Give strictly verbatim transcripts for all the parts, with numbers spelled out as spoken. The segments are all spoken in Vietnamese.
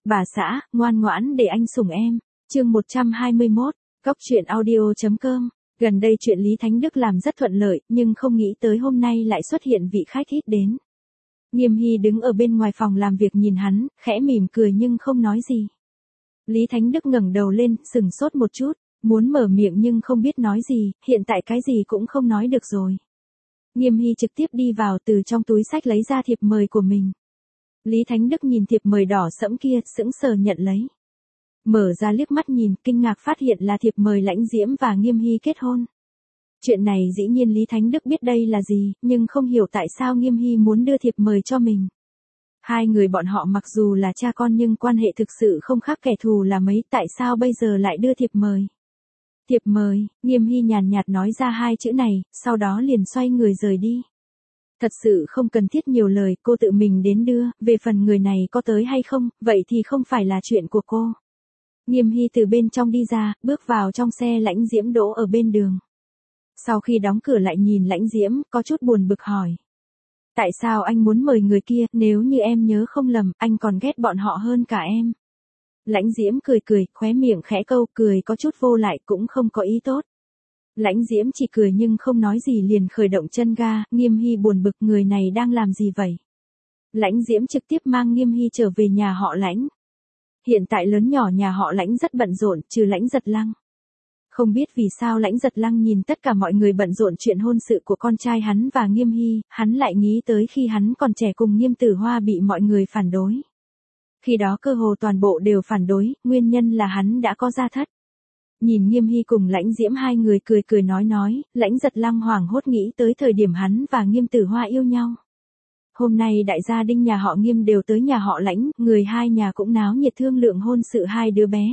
Bà xã, ngoan ngoãn để anh sủng em. Chương một trăm hai mươi mốt, Cóc truyện audio chấm com. Gần đây chuyện Lý Thánh Đức làm rất thuận lợi, nhưng không nghĩ tới hôm nay lại xuất hiện vị khách ít đến. Nghiêm Hy đứng ở bên ngoài phòng làm việc nhìn hắn, khẽ mỉm cười nhưng không nói gì. Lý Thánh Đức ngẩng đầu lên, sừng sốt một chút, muốn mở miệng nhưng không biết nói gì, hiện tại cái gì cũng không nói được rồi. Nghiêm Hy trực tiếp đi vào, từ trong túi xách lấy ra thiệp mời của mình. Lý Thánh Đức nhìn thiệp mời đỏ sẫm kia, sững sờ nhận lấy. Mở ra liếc mắt nhìn, kinh ngạc phát hiện là thiệp mời Lãnh Diễm và Nghiêm Hy kết hôn. Chuyện này dĩ nhiên Lý Thánh Đức biết đây là gì, nhưng không hiểu tại sao Nghiêm Hy muốn đưa thiệp mời cho mình. Hai người bọn họ mặc dù là cha con nhưng quan hệ thực sự không khác kẻ thù là mấy, tại sao bây giờ lại đưa thiệp mời. Thiệp mời, Nghiêm Hy nhàn nhạt nói ra hai chữ này, sau đó liền xoay người rời đi. Thật sự không cần thiết nhiều lời, cô tự mình đến đưa, về phần người này có tới hay không, vậy thì không phải là chuyện của cô. Nghiêm Hy từ bên trong đi ra, bước vào trong xe Lãnh Diễm đỗ ở bên đường. Sau khi đóng cửa lại nhìn Lãnh Diễm, có chút buồn bực hỏi. Tại sao anh muốn mời người kia, nếu như em nhớ không lầm, anh còn ghét bọn họ hơn cả em. Lãnh Diễm cười cười, khóe miệng khẽ câu, cười có chút vô lại, cũng không có ý tốt. Lãnh Diễm chỉ cười nhưng không nói gì liền khởi động chân ga. Nghiêm Hy buồn bực, người này đang làm gì vậy? Lãnh Diễm trực tiếp mang Nghiêm Hy trở về nhà họ Lãnh. Hiện tại lớn nhỏ nhà họ Lãnh rất bận rộn, trừ Lãnh Giật Lăng. Không biết vì sao Lãnh Giật Lăng nhìn tất cả mọi người bận rộn chuyện hôn sự của con trai hắn và Nghiêm Hy, hắn lại nghĩ tới khi hắn còn trẻ cùng Nghiêm Tử Hoa bị mọi người phản đối. Khi đó cơ hồ toàn bộ đều phản đối, nguyên nhân là hắn đã có gia thất. Nhìn Nghiêm Hy cùng Lãnh Diễm hai người cười cười nói nói, Lãnh Giật Lăng hoảng hốt nghĩ tới thời điểm hắn và Nghiêm Tử Hoa yêu nhau. Hôm nay đại gia đình nhà họ Nghiêm đều tới nhà họ Lãnh, người hai nhà cũng náo nhiệt thương lượng hôn sự hai đứa bé.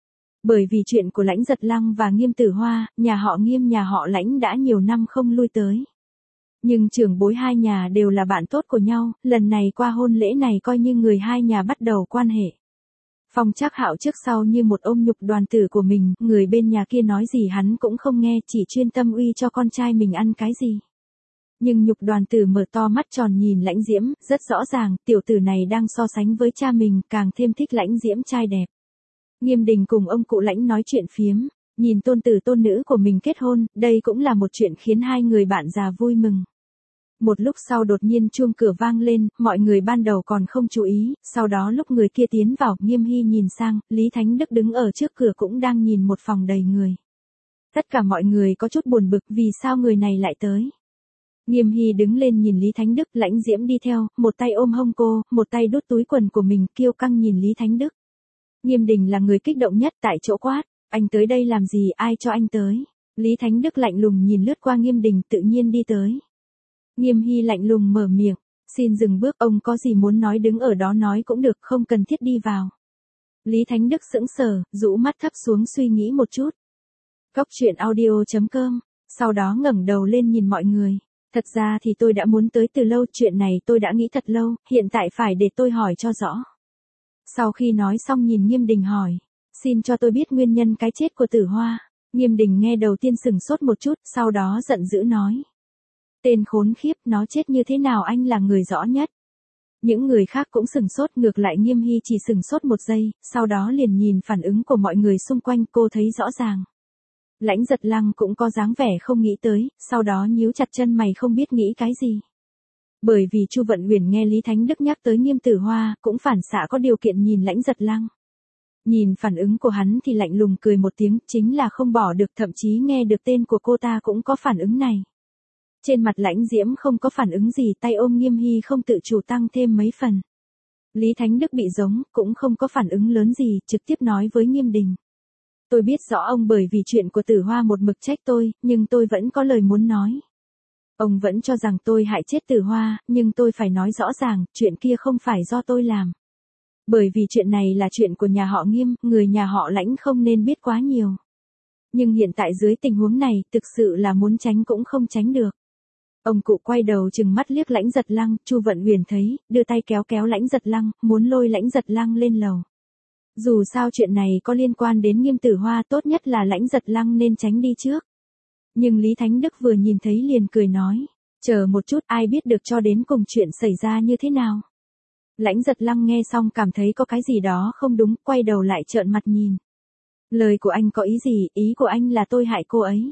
Bởi vì chuyện của Lãnh Giật Lăng và Nghiêm Tử Hoa, nhà họ Nghiêm nhà họ Lãnh đã nhiều năm không lui tới. Nhưng trưởng bối hai nhà đều là bạn tốt của nhau, lần này qua hôn lễ này coi như người hai nhà bắt đầu quan hệ. Phong Trác Hạo trước sau như một ôm nhục đoàn tử của mình, người bên nhà kia nói gì hắn cũng không nghe, chỉ chuyên tâm uy cho con trai mình ăn cái gì. Nhưng nhục đoàn tử mở to mắt tròn nhìn Lãnh Diễm, rất rõ ràng, tiểu tử này đang so sánh với cha mình, càng thêm thích Lãnh Diễm trai đẹp. Nghiêm Đình cùng ông cụ Lãnh nói chuyện phiếm, nhìn tôn tử tôn nữ của mình kết hôn, đây cũng là một chuyện khiến hai người bạn già vui mừng. Một lúc sau đột nhiên chuông cửa vang lên, mọi người ban đầu còn không chú ý, sau đó lúc người kia tiến vào, Nghiêm Hy nhìn sang, Lý Thánh Đức đứng ở trước cửa cũng đang nhìn một phòng đầy người. Tất cả mọi người có chút buồn bực vì sao người này lại tới. Nghiêm Hy đứng lên nhìn Lý Thánh Đức, Lãnh Diễm đi theo, một tay ôm hông cô, một tay đút túi quần của mình, kiêu căng nhìn Lý Thánh Đức. Nghiêm Đình là người kích động nhất tại chỗ quát, anh tới đây làm gì, ai cho anh tới? Lý Thánh Đức lạnh lùng nhìn lướt qua Nghiêm Đình, tự nhiên đi tới. Nghiêm Hy lạnh lùng mở miệng, xin dừng bước, ông có gì muốn nói đứng ở đó nói cũng được, không cần thiết đi vào. Lý Thánh Đức sững sờ, rũ mắt thấp xuống suy nghĩ một chút. Cóc truyện audio chấm com, sau đó ngẩng đầu lên nhìn mọi người. Thật ra thì tôi đã muốn tới từ lâu, chuyện này tôi đã nghĩ thật lâu, hiện tại phải để tôi hỏi cho rõ. Sau khi nói xong nhìn Nghiêm Đình hỏi, xin cho tôi biết nguyên nhân cái chết của Tử Hoa. Nghiêm Đình nghe đầu tiên sừng sốt một chút, sau đó giận dữ nói. Tên khốn khiếp, nó chết như thế nào anh là người rõ nhất. Những người khác cũng sừng sốt, ngược lại Nghiêm Hy chỉ sừng sốt một giây, sau đó liền nhìn phản ứng của mọi người xung quanh, cô thấy rõ ràng. Lãnh Giật Lăng cũng có dáng vẻ không nghĩ tới, sau đó nhíu chặt chân mày không biết nghĩ cái gì. Bởi vì Chu Vận Uyển nghe Lý Thánh Đức nhắc tới Nghiêm Tử Hoa, cũng phản xạ có điều kiện nhìn Lãnh Giật Lăng. Nhìn phản ứng của hắn thì lạnh lùng cười một tiếng, chính là không bỏ được, thậm chí nghe được tên của cô ta cũng có phản ứng này. Trên mặt Lãnh Diễm không có phản ứng gì, tay ôm Nghiêm Hy không tự chủ tăng thêm mấy phần. Lý Thánh Đức bị giống, cũng không có phản ứng lớn gì, trực tiếp nói với Nghiêm Đình. Tôi biết rõ ông bởi vì chuyện của Tử Hoa một mực trách tôi, nhưng tôi vẫn có lời muốn nói. Ông vẫn cho rằng tôi hại chết Tử Hoa, nhưng tôi phải nói rõ ràng, chuyện kia không phải do tôi làm. Bởi vì chuyện này là chuyện của nhà họ Nghiêm, người nhà họ Lãnh không nên biết quá nhiều. Nhưng hiện tại dưới tình huống này, thực sự là muốn tránh cũng không tránh được. Ông cụ quay đầu chừng mắt liếc Lãnh Giật Lăng, Chu Vận Uyển thấy, đưa tay kéo kéo Lãnh Giật Lăng, muốn lôi Lãnh Giật Lăng lên lầu. Dù sao chuyện này có liên quan đến Nghiêm Tử Hoa, tốt nhất là Lãnh Giật Lăng nên tránh đi trước. Nhưng Lý Thánh Đức vừa nhìn thấy liền cười nói, chờ một chút, ai biết được cho đến cùng chuyện xảy ra như thế nào. Lãnh Giật Lăng nghe xong cảm thấy có cái gì đó không đúng, quay đầu lại trợn mặt nhìn. Lời của anh có ý gì, ý của anh là tôi hại cô ấy.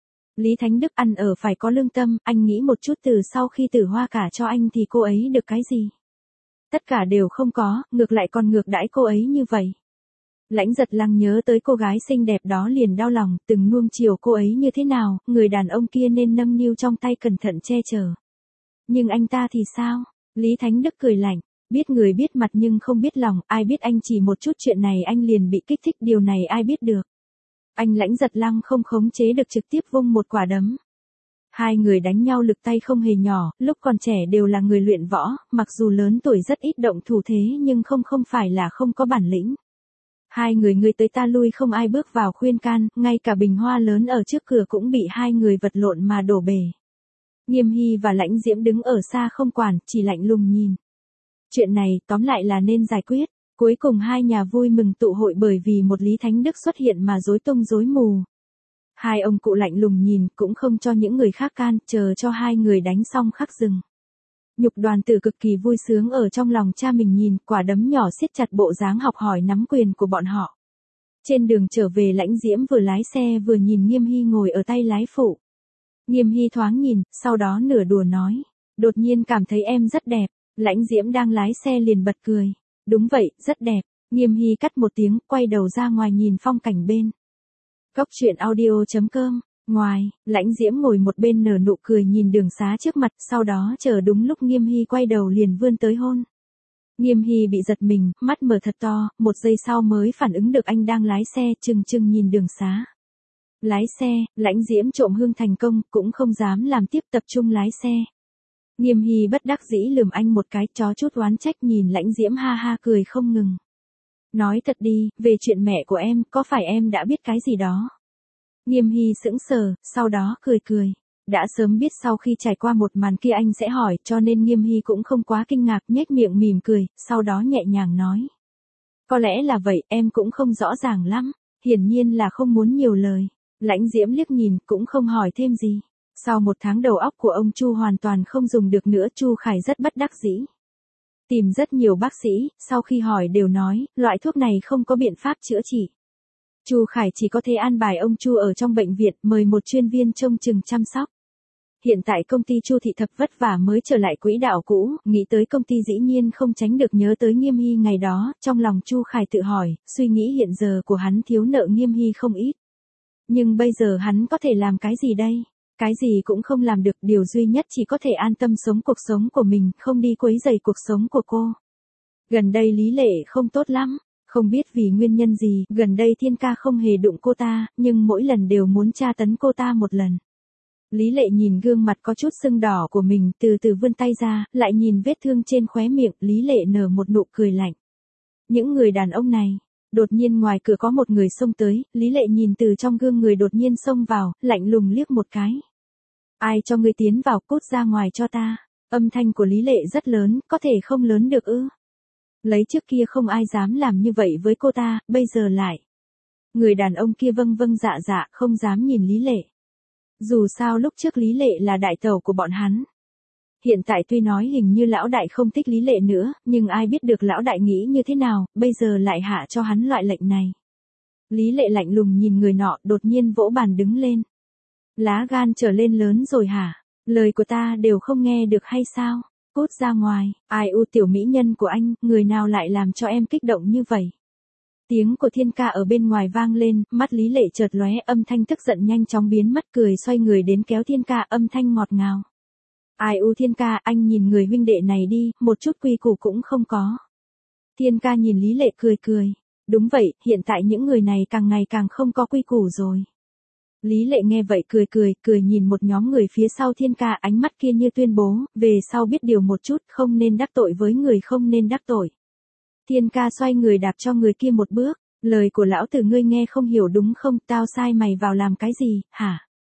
Lý Thánh Đức ăn ở phải có lương tâm, anh nghĩ một chút từ sau khi Tử Hoa cả cho anh thì cô ấy được cái gì? Tất cả đều không có, ngược lại còn ngược đãi cô ấy như vậy. Lãnh Giật Lăng nhớ tới cô gái xinh đẹp đó liền đau lòng, từng nuông chiều cô ấy như thế nào, người đàn ông kia nên nâng niu trong tay cẩn thận che chở. Nhưng anh ta thì sao? Lý Thánh Đức cười lạnh, biết người biết mặt nhưng không biết lòng, ai biết anh chỉ một chút chuyện này anh liền bị kích thích, điều này ai biết được. Anh Lãnh Giật Lăng không khống chế được trực tiếp vung một quả đấm. Hai người đánh nhau lực tay không hề nhỏ, lúc còn trẻ đều là người luyện võ, mặc dù lớn tuổi rất ít động thủ thế nhưng không không phải là không có bản lĩnh. Hai người người tới ta lui không ai bước vào khuyên can, ngay cả bình hoa lớn ở trước cửa cũng bị hai người vật lộn mà đổ bể. Nghiêm Hy và Lãnh Diễm đứng ở xa không quản, chỉ lạnh lùng nhìn. Chuyện này tóm lại là nên giải quyết. Cuối cùng hai nhà vui mừng tụ hội bởi vì một Lý Thánh Đức xuất hiện mà rối tung rối mù. Hai ông cụ lạnh lùng nhìn, cũng không cho những người khác can, chờ cho hai người đánh xong khắc dừng. Nhục Đoàn Tử cực kỳ vui sướng ở trong lòng cha mình nhìn, quả đấm nhỏ siết chặt bộ dáng học hỏi nắm quyền của bọn họ. Trên đường trở về Lãnh Diễm vừa lái xe vừa nhìn Nghiêm Hy ngồi ở tay lái phụ. Nghiêm Hy thoáng nhìn, sau đó nửa đùa nói, đột nhiên cảm thấy em rất đẹp. Lãnh Diễm đang lái xe liền bật cười. Đúng vậy, rất đẹp. Nghiêm Hy cắt một tiếng, quay đầu ra ngoài nhìn phong cảnh bên. Cốc truyện audio chấm com. Ngoài, Lãnh Diễm ngồi một bên nở nụ cười nhìn đường xá trước mặt, sau đó chờ đúng lúc Nghiêm Hy quay đầu liền vươn tới hôn. Nghiêm Hy bị giật mình, mắt mở thật to, một giây sau mới phản ứng được anh đang lái xe, chừng chừng nhìn đường xá. Lái xe, Lãnh Diễm trộm hương thành công, cũng không dám làm tiếp, tập trung lái xe. Nghiêm Hy bất đắc dĩ lườm anh một cái, chó chút oán trách nhìn Lãnh Diễm ha ha cười không ngừng. Nói thật đi, về chuyện mẹ của em, có phải em đã biết cái gì đó? Nghiêm Hy sững sờ, sau đó cười cười. Đã sớm biết sau khi trải qua một màn kia anh sẽ hỏi, cho nên Nghiêm Hy cũng không quá kinh ngạc, nhếch miệng mỉm cười, sau đó nhẹ nhàng nói. Có lẽ là vậy, em cũng không rõ ràng lắm, hiển nhiên là không muốn nhiều lời. Lãnh Diễm liếc nhìn, cũng không hỏi thêm gì. Sau một tháng đầu óc của ông Chu hoàn toàn không dùng được nữa, Chu Khải rất bất đắc dĩ. Tìm rất nhiều bác sĩ, sau khi hỏi đều nói, loại thuốc này không có biện pháp chữa trị. Chu Khải chỉ có thể an bài ông Chu ở trong bệnh viện, mời một chuyên viên trông chừng chăm sóc. Hiện tại công ty Chu Thị thập vất vả mới trở lại quỹ đạo cũ, nghĩ tới công ty dĩ nhiên không tránh được nhớ tới Nghiêm Hy ngày đó, trong lòng Chu Khải tự hỏi, suy nghĩ hiện giờ của hắn thiếu nợ Nghiêm Hy không ít. Nhưng bây giờ hắn có thể làm cái gì đây? Cái gì cũng không làm được, điều duy nhất chỉ có thể an tâm sống cuộc sống của mình, không đi quấy rầy cuộc sống của cô. Gần đây Lý Lệ không tốt lắm, không biết vì nguyên nhân gì, gần đây Thiên Ca không hề đụng cô ta, nhưng mỗi lần đều muốn tra tấn cô ta một lần. Lý Lệ nhìn gương mặt có chút sưng đỏ của mình, từ từ vươn tay ra, lại nhìn vết thương trên khóe miệng, Lý Lệ nở một nụ cười lạnh. Những người đàn ông này, đột nhiên ngoài cửa có một người xông tới, Lý Lệ nhìn từ trong gương người đột nhiên xông vào, lạnh lùng liếc một cái. Ai cho ngươi tiến vào, cút ra ngoài cho ta. Âm thanh của Lý Lệ rất lớn, có thể không lớn được ư? Lấy trước kia không ai dám làm như vậy với cô ta, bây giờ lại. Người đàn ông kia vâng vâng dạ dạ, không dám nhìn Lý Lệ. Dù sao lúc trước Lý Lệ là đại tẩu của bọn hắn. Hiện tại tuy nói hình như lão đại không thích Lý Lệ nữa, nhưng ai biết được lão đại nghĩ như thế nào, bây giờ lại hạ cho hắn loại lệnh này. Lý Lệ lạnh lùng nhìn người nọ, đột nhiên vỗ bàn đứng lên. Lá gan trở lên lớn rồi hả? Lời của ta đều không nghe được hay sao? Cút ra ngoài, ai u tiểu mỹ nhân của anh, người nào lại làm cho em kích động như vậy? Tiếng của Thiên Ca ở bên ngoài vang lên, mắt Lý Lệ chợt lóe, âm thanh tức giận nhanh chóng biến mất, cười xoay người đến kéo Thiên Ca, âm thanh ngọt ngào. Ai u Thiên Ca, anh nhìn người huynh đệ này đi, một chút quy củ cũng không có. Thiên Ca nhìn Lý Lệ cười cười. Đúng vậy, hiện tại những người này càng ngày càng không có quy củ rồi. Lý Lệ nghe vậy cười cười, cười nhìn một nhóm người phía sau Thiên Ca, ánh mắt kia như tuyên bố, về sau biết điều một chút, không nên đắc tội với người không nên đắc tội. Thiên Ca xoay người đạp cho người kia một bước, lời của lão tử ngươi nghe không hiểu đúng không, tao sai mày vào làm cái gì, hả?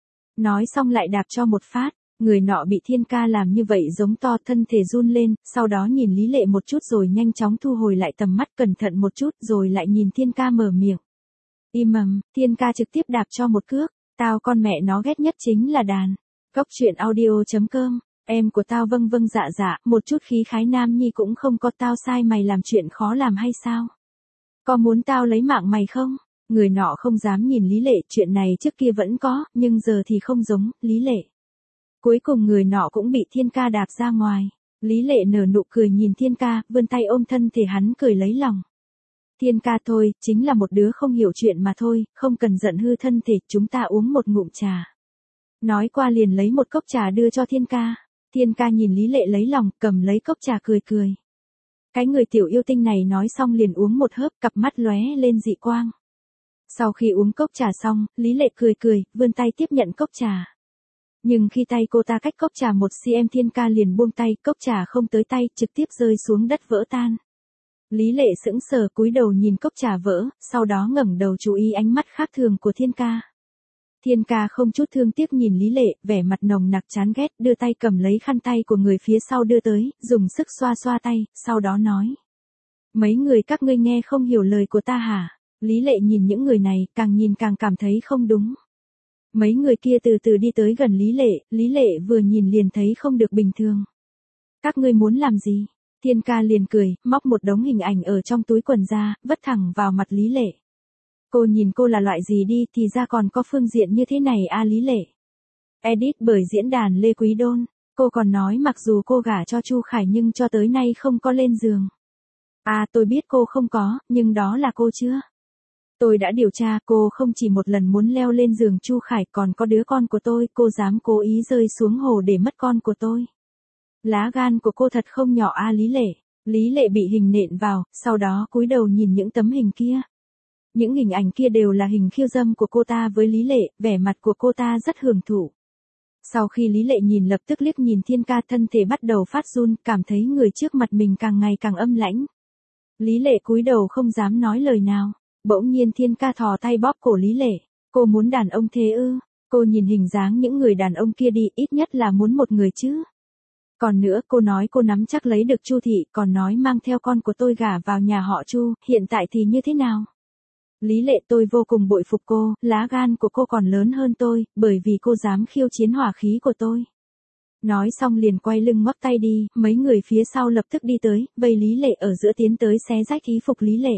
Nói xong lại đạp cho một phát, người nọ bị Thiên Ca làm như vậy giống to, thân thể run lên, sau đó nhìn Lý Lệ một chút rồi nhanh chóng thu hồi lại tầm mắt, cẩn thận một chút rồi lại nhìn Thiên Ca mở miệng. Im mầm, Thiên Ca trực tiếp đạp cho một cước, tao con mẹ nó ghét nhất chính là đàn. Cốc truyện audio chấm com Em của tao vâng vâng dạ dạ, một chút khí khái nam nhi cũng không có, tao sai mày làm chuyện khó làm hay sao? Có muốn tao lấy mạng mày không? Người nọ không dám nhìn Lý Lệ, chuyện này trước kia vẫn có, nhưng giờ thì không giống, Lý Lệ. Cuối cùng người nọ cũng bị Thiên Ca đạp ra ngoài. Lý Lệ nở nụ cười nhìn Thiên Ca, vươn tay ôm thân thể hắn cười lấy lòng. Thiên Ca thôi, chính là một đứa không hiểu chuyện mà thôi, không cần giận hư thân thể, chúng ta uống một ngụm trà. Nói qua liền lấy một cốc trà đưa cho Thiên Ca. Thiên Ca nhìn Lý Lệ lấy lòng, cầm lấy cốc trà cười cười. Cái người tiểu yêu tinh này nói xong liền uống một hớp, cặp mắt lóe lên dị quang. Sau khi uống cốc trà xong, Lý Lệ cười cười, vươn tay tiếp nhận cốc trà. Nhưng khi tay cô ta cách cốc trà một xăng-ti-mét Thiên Ca liền buông tay, cốc trà không tới tay, trực tiếp rơi xuống đất vỡ tan. Lý Lệ sững sờ cúi đầu nhìn cốc trà vỡ, sau đó ngẩng đầu chú ý ánh mắt khác thường của Thiên Ca. Thiên Ca không chút thương tiếc nhìn Lý Lệ, vẻ mặt nồng nặc chán ghét, đưa tay cầm lấy khăn tay của người phía sau đưa tới, dùng sức xoa xoa tay, sau đó nói. Mấy người các ngươi nghe không hiểu lời của ta hả? Lý Lệ nhìn những người này, càng nhìn càng cảm thấy không đúng. Mấy người kia từ từ đi tới gần Lý Lệ, Lý Lệ vừa nhìn liền thấy không được bình thường. Các ngươi muốn làm gì? Thiên Ca liền cười, móc một đống hình ảnh ở trong túi quần ra, vất thẳng vào mặt Lý Lệ. Cô nhìn cô là loại gì đi, thì ra còn có phương diện như thế này a Lý Lệ. Edit bởi diễn đàn Lê Quý Đôn. Cô còn nói mặc dù cô gả cho Chu Khải nhưng cho tới nay không có lên giường. À tôi biết cô không có, nhưng đó là cô chưa. Tôi đã điều tra, cô không chỉ một lần muốn leo lên giường Chu Khải, còn có đứa con của tôi, cô dám cố ý rơi xuống hồ để mất con của tôi. Lá gan của cô thật không nhỏ a Lý Lệ. Lý Lệ bị hình nện vào, sau đó cúi đầu nhìn những tấm hình kia. Những hình ảnh kia đều là hình khiêu dâm của cô ta với Lý Lệ, vẻ mặt của cô ta rất hưởng thụ. Sau khi Lý Lệ nhìn lập tức liếc nhìn Thiên Ca, thân thể bắt đầu phát run, cảm thấy người trước mặt mình càng ngày càng âm lãnh. Lý Lệ cúi đầu không dám nói lời nào. Bỗng nhiên Thiên Ca thò tay bóp cổ Lý Lệ. Cô muốn đàn ông thế ư? Cô nhìn hình dáng những người đàn ông kia đi, ít nhất là muốn một người chứ. Còn nữa, cô nói cô nắm chắc lấy được Chu thị, còn nói mang theo con của tôi gả vào nhà họ Chu, hiện tại thì như thế nào? Lý Lệ, tôi vô cùng bội phục cô, lá gan của cô còn lớn hơn tôi, bởi vì cô dám khiêu chiến hỏa khí của tôi. Nói xong liền quay lưng ngoắc tay đi, mấy người phía sau lập tức đi tới, vây Lý Lệ ở giữa tiến tới xé rách y phục Lý Lệ.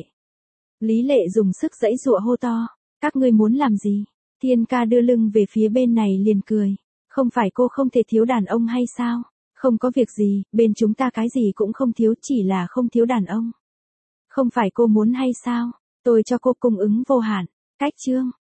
Lý Lệ dùng sức giãy giụa hô to, các ngươi muốn làm gì? Thiên Ca đưa lưng về phía bên này liền cười, không phải cô không thể thiếu đàn ông hay sao? Không có việc gì, bên chúng ta cái gì cũng không thiếu, chỉ là không thiếu đàn ông. Không phải cô muốn hay sao? Tôi cho cô cung ứng vô hạn. Cách chương